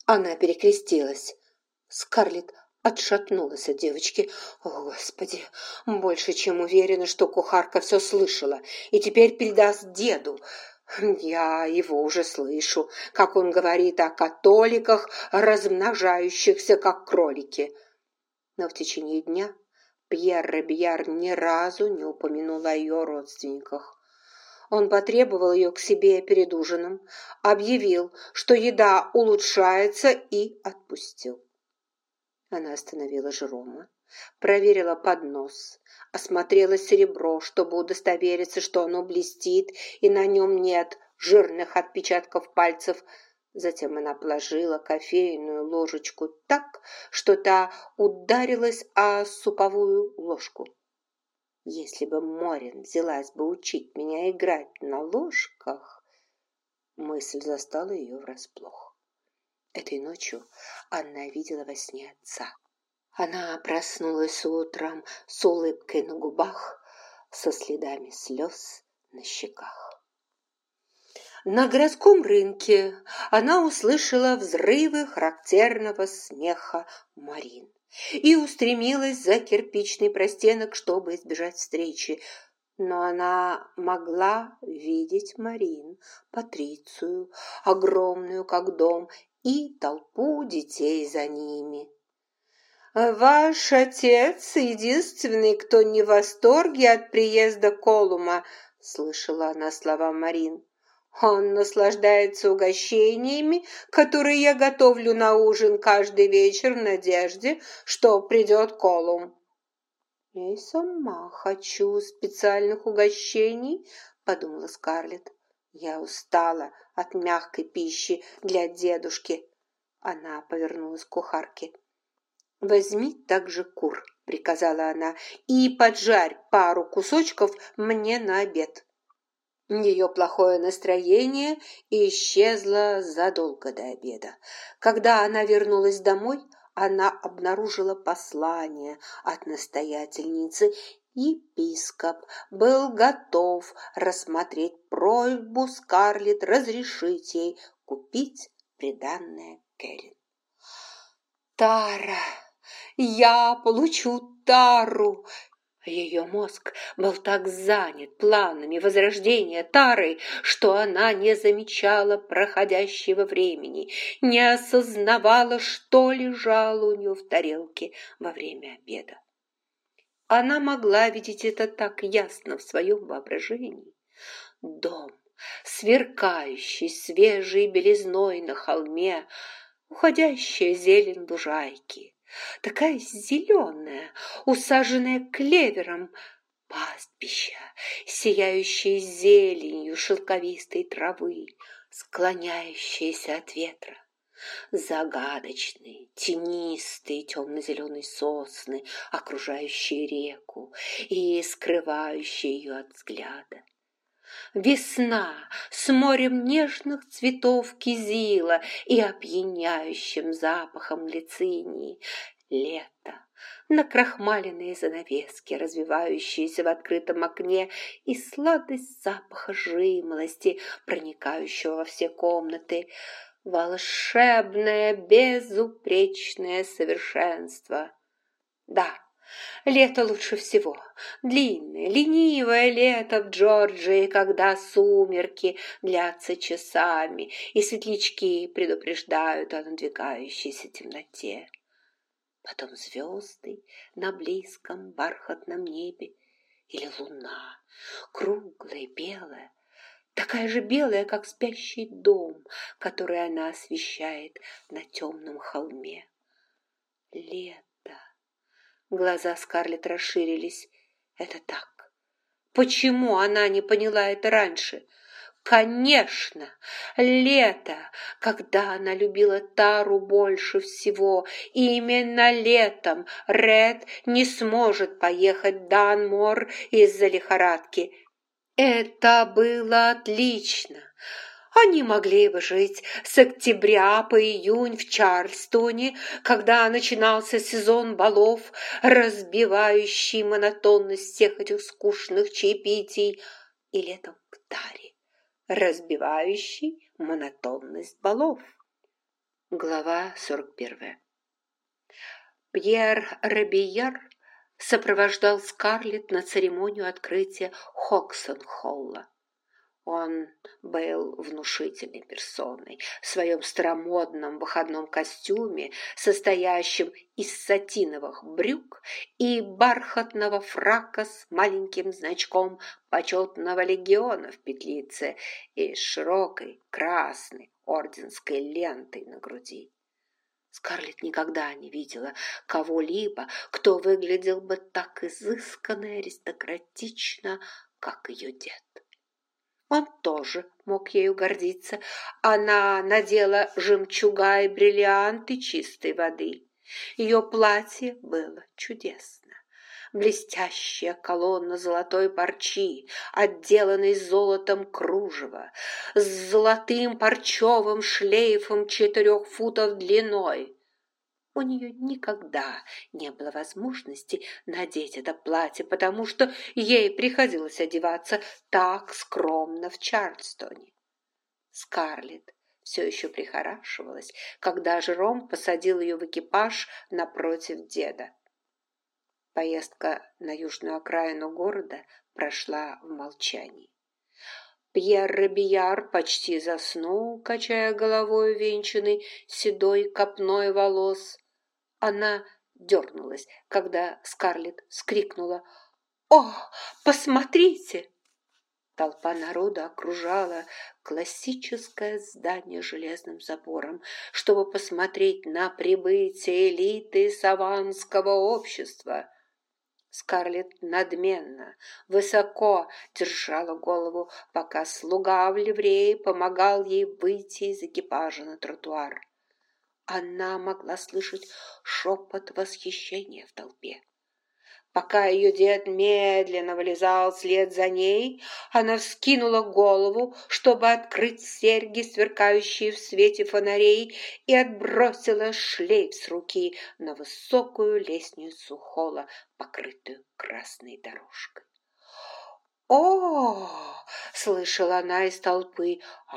Она перекрестилась. Скарлетт отшатнулась от девочки. О, Господи, больше чем уверена, что кухарка все слышала и теперь передаст деду. Я его уже слышу, как он говорит о католиках, размножающихся как кролики. Но в течение дня Пьер Робияр ни разу не упомянул о ее родственниках. Он потребовал ее к себе перед ужином, объявил, что еда улучшается, и отпустил. Она остановила Жерома, проверила поднос, осмотрела серебро, чтобы удостовериться, что оно блестит и на нем нет жирных отпечатков пальцев. Затем она положила кофейную ложечку так, что та ударилась о суповую ложку. Если бы Морин взялась бы учить меня играть на ложках, мысль застала ее врасплох. Этой ночью Анна видела во сне отца. Она проснулась утром с улыбкой на губах, со следами слез на щеках. На городском рынке она услышала взрывы характерного смеха Марин и устремилась за кирпичный простенок, чтобы избежать встречи. Но она могла видеть Марин, Патрицию, огромную как дом, и толпу детей за ними. «Ваш отец единственный, кто не в восторге от приезда Колума», — слышала она слова Марин. «Он наслаждается угощениями, которые я готовлю на ужин каждый вечер в надежде, что придет Колум». «Я и сама хочу специальных угощений», — подумала Скарлетт. «Я устала от мягкой пищи для дедушки». Она повернулась к кухарке. «Возьми также кур», — приказала она, «и поджарь пару кусочков мне на обед». Ее плохое настроение исчезло задолго до обеда. Когда она вернулась домой, она обнаружила послание от настоятельницы. Епископ был готов рассмотреть просьбу Скарлетт разрешить ей купить приданное Кэррин. «Тара! Я получу Тару!» Ее мозг был так занят планами возрождения Тары, что она не замечала проходящего времени, не осознавала, что лежало у нее в тарелке во время обеда. Она могла видеть это так ясно в своем воображении. Дом, сверкающий свежей белизной на холме, уходящая зелень лужайки, такая зеленая, усаженная клевером, пастбища, сияющие зеленью шелковистой травы, склоняющиеся от ветра, загадочные, тенистые темно-зеленые сосны, окружающие реку и скрывающие ее от взгляда. Весна с морем нежных цветов кизила и опьяняющим запахом глицинии. Лето, накрахмаленные занавески, развивающиеся в открытом окне, и сладость запаха жимолости, проникающего во все комнаты. Волшебное, безупречное совершенство. Да, лето лучше всего. Длинное, ленивое лето в Джорджии, когда сумерки длятся часами, и светлячки предупреждают о надвигающейся темноте. Потом звезды на близком бархатном небе или луна, круглая, белая, такая же белая, как спящий дом, который она освещает на темном холме. Лето. Глаза Скарлетт расширились. Это так. Почему она не поняла это раньше? Конечно, лето, когда она любила Тару больше всего. И именно летом Ред не сможет поехать в Данмор из-за лихорадки. Это было отлично. Они могли бы жить с октября по июнь в Чарльстоне, когда начинался сезон балов, разбивающий монотонность всех этих скучных чаепитий, и летом в Таре, разбивающий монотонность балов. Глава 41. Пьер Робийяр сопровождал Скарлетт на церемонию открытия Хоксен-Холла. Он был внушительной персоной в своем старомодном выходном костюме, состоящем из сатиновых брюк и бархатного фрака с маленьким значком почетного легиона в петлице и широкой красной орденской лентой на груди. Скарлетт никогда не видела кого-либо, кто выглядел бы так изысканно и аристократично, как ее дед. Он тоже мог ею гордиться. Она надела жемчуга и бриллианты чистой воды. Ее платье было чудесно. Блестящая колонна золотой парчи, отделанной золотом кружева, с золотым парчевым шлейфом 4 футов длиной. У нее никогда не было возможности надеть это платье, потому что ей приходилось одеваться так скромно в Чарльстоне. Скарлетт все еще прихорашивалась, когда Жером посадил ее в экипаж напротив деда. Поездка на южную окраину города прошла в молчании. Пьер Робийяр почти заснул, качая головой, увенчанный седой копной волос. Она дернулась, когда Скарлетт вскрикнула: «О, посмотрите!» Толпа народа окружала классическое здание с железным забором, чтобы посмотреть на прибытие элиты саванского общества. Скарлетт надменно, высоко держала голову, пока слуга в ливрее помогал ей выйти из экипажа на тротуар. Она могла слышать шепот восхищения в толпе. Пока ее дед медленно вылезал вслед за ней, она вскинула голову, чтобы открыть серьги, сверкающие в свете фонарей, и отбросила шлейф с руки на высокую лестницу холла, покрытую красной дорожкой. «О!» — слышала она из толпы.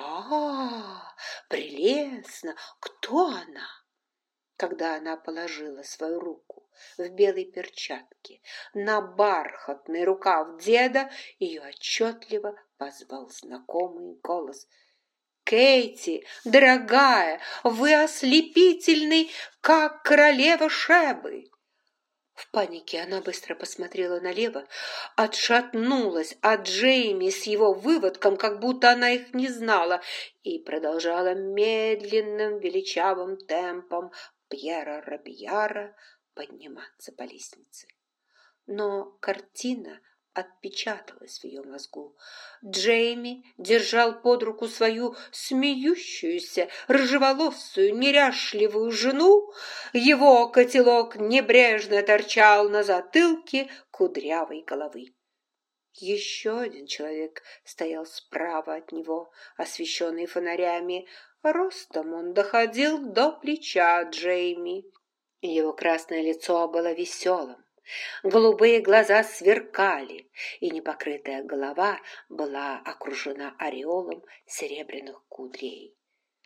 Прелестно! Кто она?» Когда она положила свою руку в белой перчатке на бархатный рукав деда, ее отчетливо позвал знакомый голос. «Кейти, дорогая, вы ослепительны, как королева Шебы!» В панике она быстро посмотрела налево, отшатнулась от Джейми с его выводком, как будто она их не знала, и продолжала медленным величавым темпом Пьера Робийяра подниматься по лестнице. Но картина отпечаталась в ее мозгу. Джейми держал под руку свою смеющуюся, рыжеволосую, неряшливую жену. Его котелок небрежно торчал на затылке кудрявой головы. Еще один человек стоял справа от него, освещенный фонарями. Ростом он доходил до плеча Джейми. Его красное лицо было веселым. Голубые глаза сверкали, и непокрытая голова была окружена ореолом серебряных кудрей.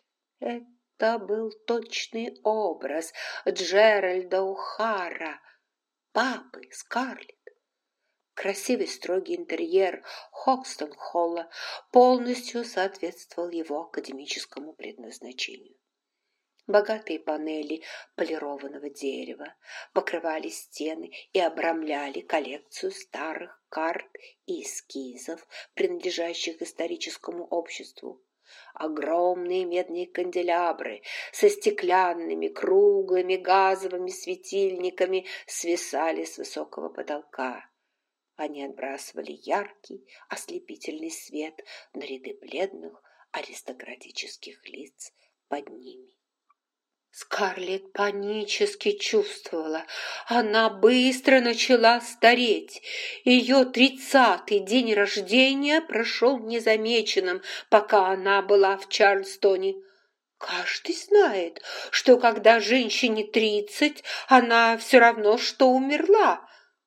Это был точный образ Джеральда О'Хара, папы Скарлетт. Красивый строгий интерьер Хокстон-Холла полностью соответствовал его академическому предназначению. Богатые панели полированного дерева покрывали стены и обрамляли коллекцию старых карт и эскизов, принадлежащих историческому обществу. Огромные медные канделябры со стеклянными круглыми газовыми светильниками свисали с высокого потолка. Они отбрасывали яркий, ослепительный свет на ряды бледных аристократических лиц под ними. Скарлетт панически чувствовала. Она быстро начала стареть. Ее 30-й день рождения прошел незамеченным, пока она была в Чарльстоне. Каждый знает, что когда женщине 30, она все равно, что умерла.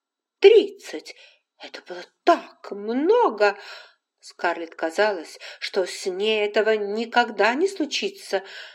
30! Это было так много! Скарлетт казалось, что с ней этого никогда не случится.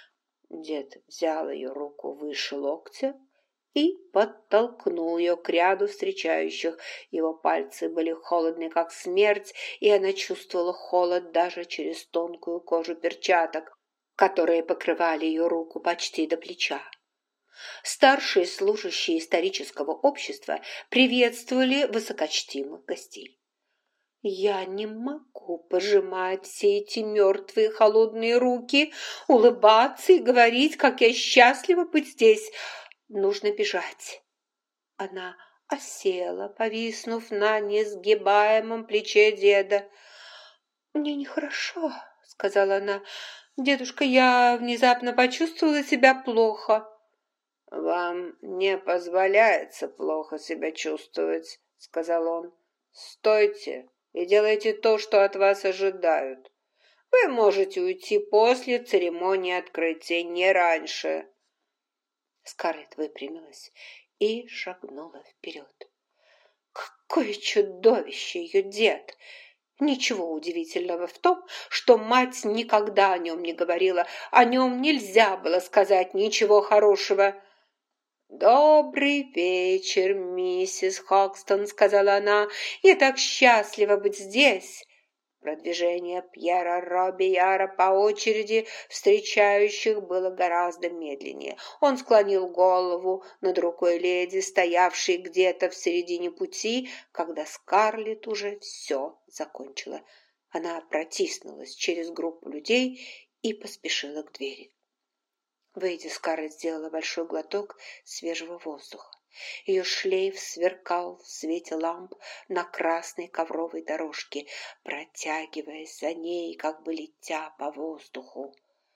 Дед взял ее руку выше локтя и подтолкнул ее к ряду встречающих. Его пальцы были холодны, как смерть, и она чувствовала холод даже через тонкую кожу перчаток, которые покрывали ее руку почти до плеча. Старшие служащие исторического общества приветствовали высокочтимых гостей. «Я не могу пожимать все эти мертвые холодные руки, улыбаться и говорить, как я счастлива быть здесь. Нужно бежать». Она осела, повиснув на несгибаемом плече деда. «Мне нехорошо», — сказала она. «Дедушка, я внезапно почувствовала себя плохо». «Вам не позволяется плохо себя чувствовать», — сказал он. «Стойте и делайте то, что от вас ожидают. Вы можете уйти после церемонии открытия, не раньше». Скарлетт выпрямилась и шагнула вперед. Какое чудовище ее дед! Ничего удивительного в том, что мать никогда о нем не говорила, о нем нельзя было сказать ничего хорошего. «Добрый вечер, миссис Хокстон», — сказала она. «Я так счастлива быть здесь». Продвижение Пьера Робияра по очереди встречающих было гораздо медленнее. Он склонил голову над рукой леди, стоявшей где-то в середине пути, когда Скарлетт уже все закончила. Она протиснулась через группу людей и поспешила к двери. Выйдя, Скарлетт сделала большой глоток свежего воздуха. Ее шлейф сверкал в свете ламп на красной ковровой дорожке, протягиваясь за ней, как бы летя по воздуху.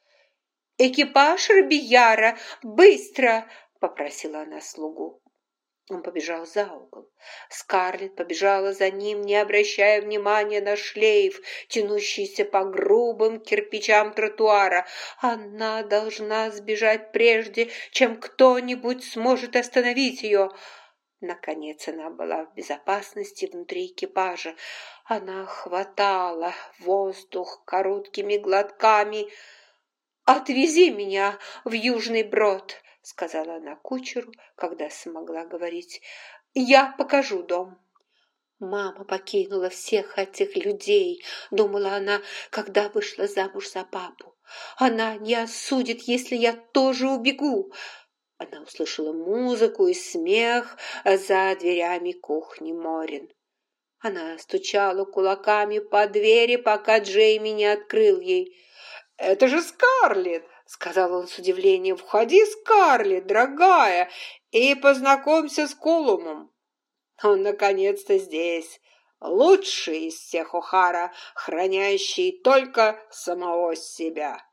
«Экипаж Робияра! Быстро!» — попросила она слугу. Он побежал за угол. Скарлетт побежала за ним, не обращая внимания на шлейф, тянущийся по грубым кирпичам тротуара. Она должна сбежать прежде, чем кто-нибудь сможет остановить ее. Наконец она была в безопасности внутри экипажа. Она хватала воздух короткими глотками. «Отвези меня в Южный Брод», — сказала она кучеру, когда смогла говорить. «Я покажу дом». «Мама покинула всех этих людей», — думала она, когда вышла замуж за папу. «Она не осудит, если я тоже убегу». Она услышала музыку и смех за дверями кухни Морин. Она стучала кулаками по двери, пока Джейми не открыл ей. «Это же Скарлетт!» — сказал он с удивлением. «Входи, Скарлетт, дорогая, и познакомься с Колумом. Он наконец-то здесь, лучший из всех О'Хара, хранящий только самого себя».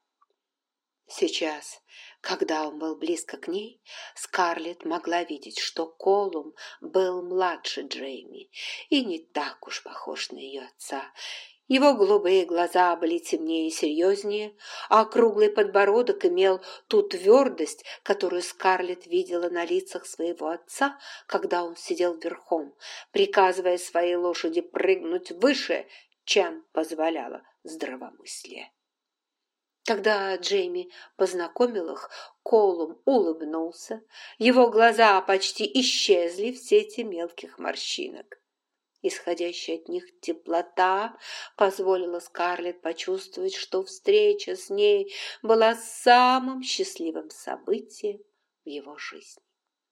Сейчас, когда он был близко к ней, Скарлетт могла видеть, что Колум был младше Джейми и не так уж похож на ее отца. Его голубые глаза были темнее и серьезнее, а круглый подбородок имел ту твердость, которую Скарлетт видела на лицах своего отца, когда он сидел верхом, приказывая своей лошади прыгнуть выше, чем позволяло здравомыслие. Когда Джейми познакомил их, Колум улыбнулся, его глаза почти исчезли в сети мелких морщинок. Исходящая от них теплота позволила Скарлетт почувствовать, что встреча с ней была самым счастливым событием в его жизни.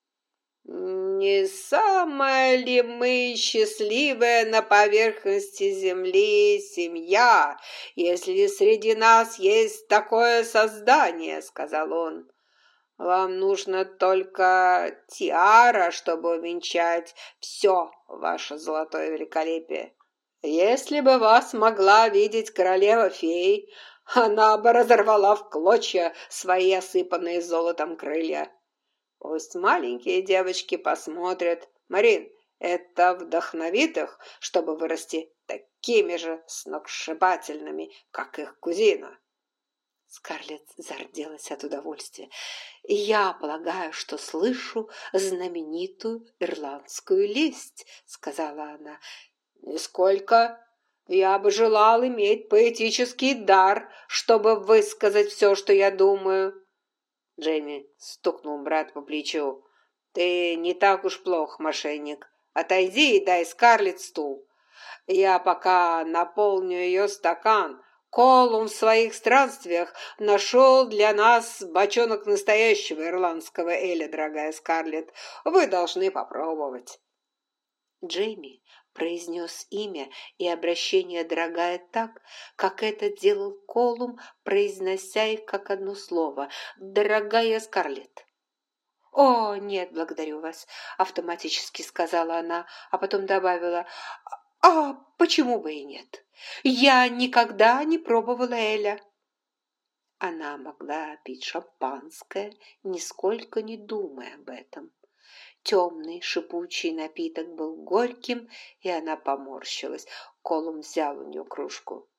«Не самая ли мы счастливая на поверхности земли семья, если среди нас есть такое создание?» — сказал он. «Вам нужно только тиара, чтобы увенчать все ваше золотое великолепие. Если бы вас могла видеть королева-фей, она бы разорвала в клочья свои осыпанные золотом крылья. Пусть маленькие девочки посмотрят. Марин, это вдохновит их, чтобы вырасти такими же сногсшибательными, как их кузина». Скарлетт зарделась от удовольствия. «Я полагаю, что слышу знаменитую ирландскую лесть», — сказала она. «Нисколько. Я бы желал иметь поэтический дар, чтобы высказать все, что я думаю». Джейми стукнул брат по плечу. «Ты не так уж плох, мошенник. Отойди и дай Скарлетт стул. Я пока наполню ее стакан. Колум в своих странствиях нашел для нас бочонок настоящего ирландского эля, дорогая Скарлетт. Вы должны попробовать». Джейми произнес имя и обращение «дорогая» так, как это делал Колум, произнося их как одно слово «дорогая Скарлетт». «О, нет, благодарю вас», — автоматически сказала она, а потом добавила «А почему бы и нет? Я никогда не пробовала эля». Она могла пить шампанское, нисколько не думая об этом. Темный шипучий напиток был горьким, и она поморщилась. Колум взял у нее кружку.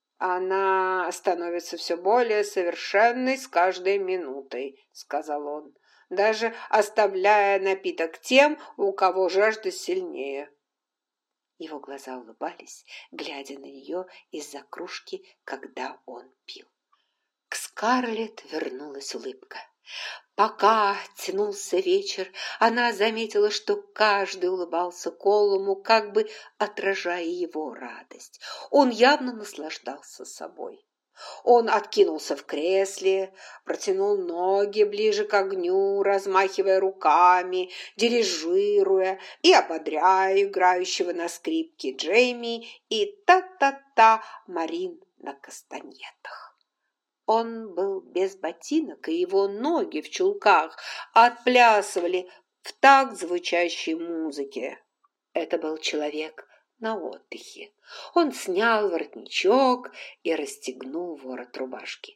«Она становится все более совершенной с каждой минутой», — сказал он, «даже оставляя напиток тем, у кого жажда сильнее». Его глаза улыбались, глядя на нее из-за кружки, когда он пил. К Скарлетт вернулась улыбка. Пока тянулся вечер, она заметила, что каждый улыбался Колуму, как бы отражая его радость. Он явно наслаждался собой. Он откинулся в кресле, протянул ноги ближе к огню, размахивая руками, дирижируя и ободряя играющего на скрипке Джейми и та-та-та Марин на кастаньетах. Он был без ботинок, и его ноги в чулках отплясывали в такт звучащей музыке. Это был человек на отдыхе. Он снял воротничок и расстегнул ворот рубашки.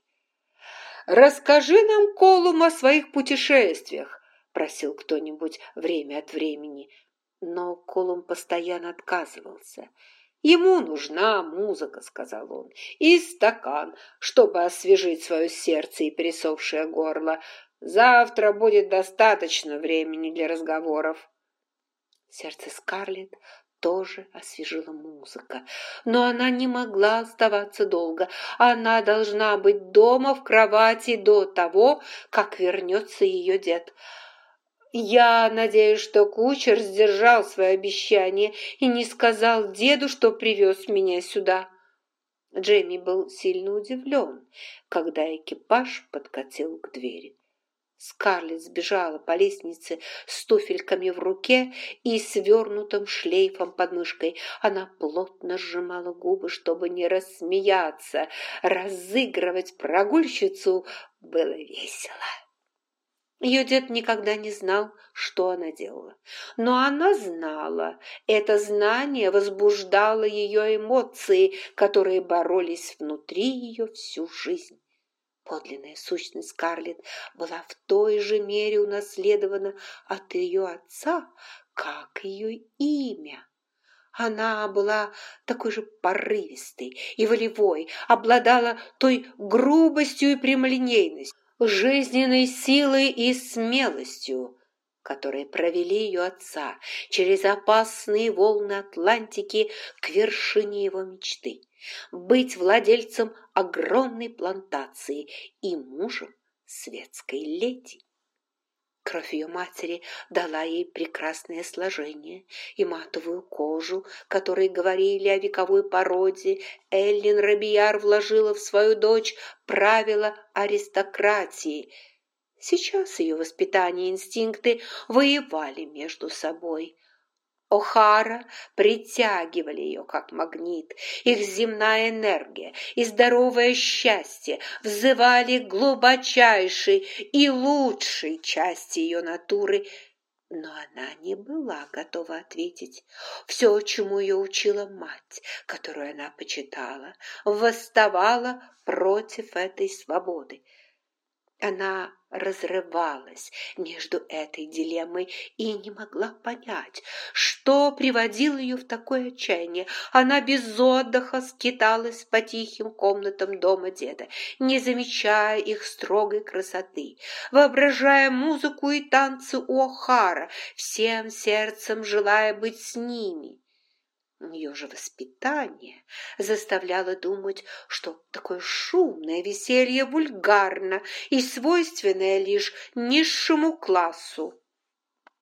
«Расскажи нам, Колум, о своих путешествиях», — просил кто-нибудь время от времени. Но Колум постоянно отказывался. «Ему нужна музыка», — сказал он, — «и стакан, чтобы освежить свое сердце и пересохшее горло. Завтра будет достаточно времени для разговоров». Сердце Скарлетт тоже освежила музыка, но она не могла оставаться долго. Она должна быть дома в кровати до того, как вернется ее дед. «Я надеюсь, что кучер сдержал свое обещание и не сказал деду, что привез меня сюда». Джейми был сильно удивлен, когда экипаж подкатил к двери. Скарлетт сбежала по лестнице с туфельками в руке и свернутым шлейфом под мышкой. Она плотно сжимала губы, чтобы не рассмеяться. Разыгрывать прогульщицу было весело. Ее дед никогда не знал, что она делала. Но она знала. Это знание возбуждало ее эмоции, которые боролись внутри ее всю жизнь. Подлинная сущность Скарлетт была в той же мере унаследована от ее отца, как ее имя. Она была такой же порывистой и волевой, обладала той грубостью и прямолинейностью, жизненной силой и смелостью, которые провели ее отца через опасные волны Атлантики к вершине его мечты. Быть владельцем огромной плантации и мужем светской леди. Кровь ее матери дала ей прекрасное сложение и матовую кожу, которые говорили о вековой породе. Эллин Робияр вложила в свою дочь правила аристократии. Сейчас ее воспитание и инстинкты воевали между собой. О'Хара притягивали ее, как магнит. Их земная энергия и здоровое счастье взывали к глубочайшей и лучшей части ее натуры, но она не была готова ответить. Все, чему ее учила мать, которую она почитала, восставала против этой свободы. Она разрывалась между этой дилеммой и не могла понять, что приводило ее в такое отчаяние. Она без отдыха скиталась по тихим комнатам дома деда, не замечая их строгой красоты, воображая музыку и танцы у О'Хара, всем сердцем желая быть с ними. Ее же воспитание заставляло думать, что такое шумное веселье вульгарно и свойственное лишь низшему классу.